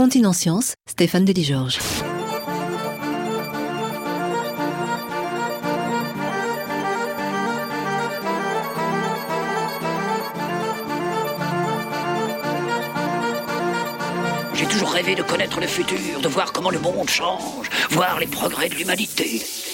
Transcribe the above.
Continent Science, Stéphane Delis-Georges. J'ai toujours rêvé de connaître le futur, de voir comment le monde change, voir les progrès de l'humanité.